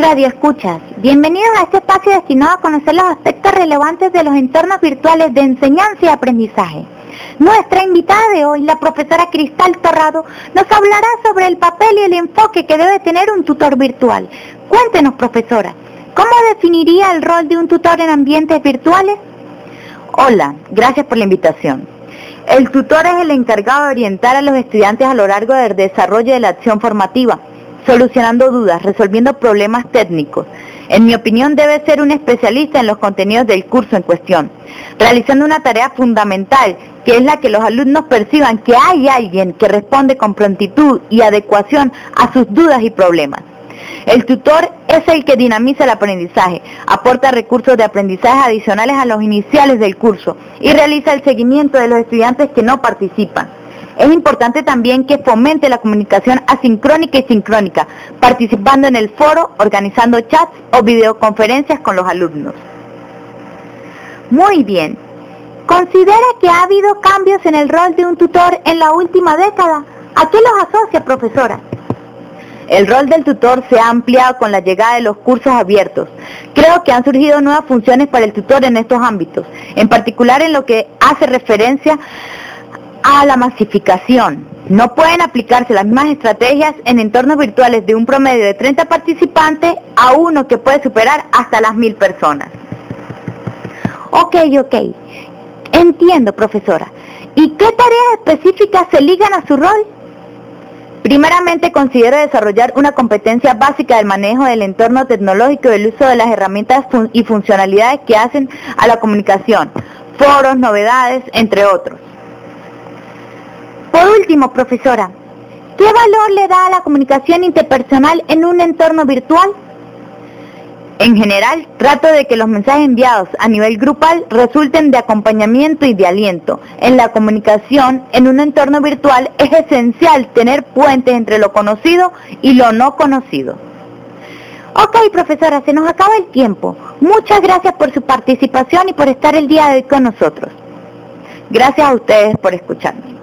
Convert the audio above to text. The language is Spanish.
Radio Escuchas, bienvenidos a este espacio destinado a conocer los aspectos relevantes de los entornos virtuales de enseñanza y aprendizaje. Nuestra invitada de hoy, la profesora Cristal Torrado, nos hablará sobre el papel y el enfoque que debe tener un tutor virtual. Cuéntenos, profesora, ¿cómo definiría el rol de un tutor en ambientes virtuales? Hola, gracias por la invitación. El tutor es el encargado de orientar a los estudiantes a lo largo del desarrollo de la acción formativa, solucionando dudas, resolviendo problemas técnicos. En mi opinión, debe ser un especialista en los contenidos del curso en cuestión, realizando una tarea fundamental, que es la que los alumnos perciban que hay alguien que responde con prontitud y adecuación a sus dudas y problemas. El tutor es el que dinamiza el aprendizaje, aporta recursos de aprendizaje adicionales a los iniciales del curso y realiza el seguimiento de los estudiantes que no participan. Es importante también que fomente la comunicación asincrónica y sincrónica, participando en el foro, organizando chats o videoconferencias con los alumnos. Muy bien. ¿Considera que ha habido cambios en el rol de un tutor en la última década? ¿A qué los asocia, profesora? El rol del tutor se ha ampliado con la llegada de los cursos abiertos. Creo que han surgido nuevas funciones para el tutor en estos ámbitos, en particular en lo que hace referencia a la masificación. No pueden aplicarse las mismas estrategias en entornos virtuales de un promedio de 30 participantes a uno que puede superar hasta las 1000 personas. Ok. Entiendo, profesora. ¿Y qué tareas específicas se ligan a su rol? Primeramente, considero desarrollar una competencia básica del manejo del entorno tecnológico y del uso de las herramientas y funcionalidades que hacen a la comunicación, foros, novedades, entre otros. Por último, profesora, ¿qué valor le da a la comunicación interpersonal en un entorno virtual? En general, trato de que los mensajes enviados a nivel grupal resulten de acompañamiento y de aliento. En la comunicación, en un entorno virtual, es esencial tener puentes entre lo conocido y lo no conocido. Ok, profesora, se nos acaba el tiempo. Muchas gracias por su participación y por estar el día de hoy con nosotros. Gracias a ustedes por escucharme.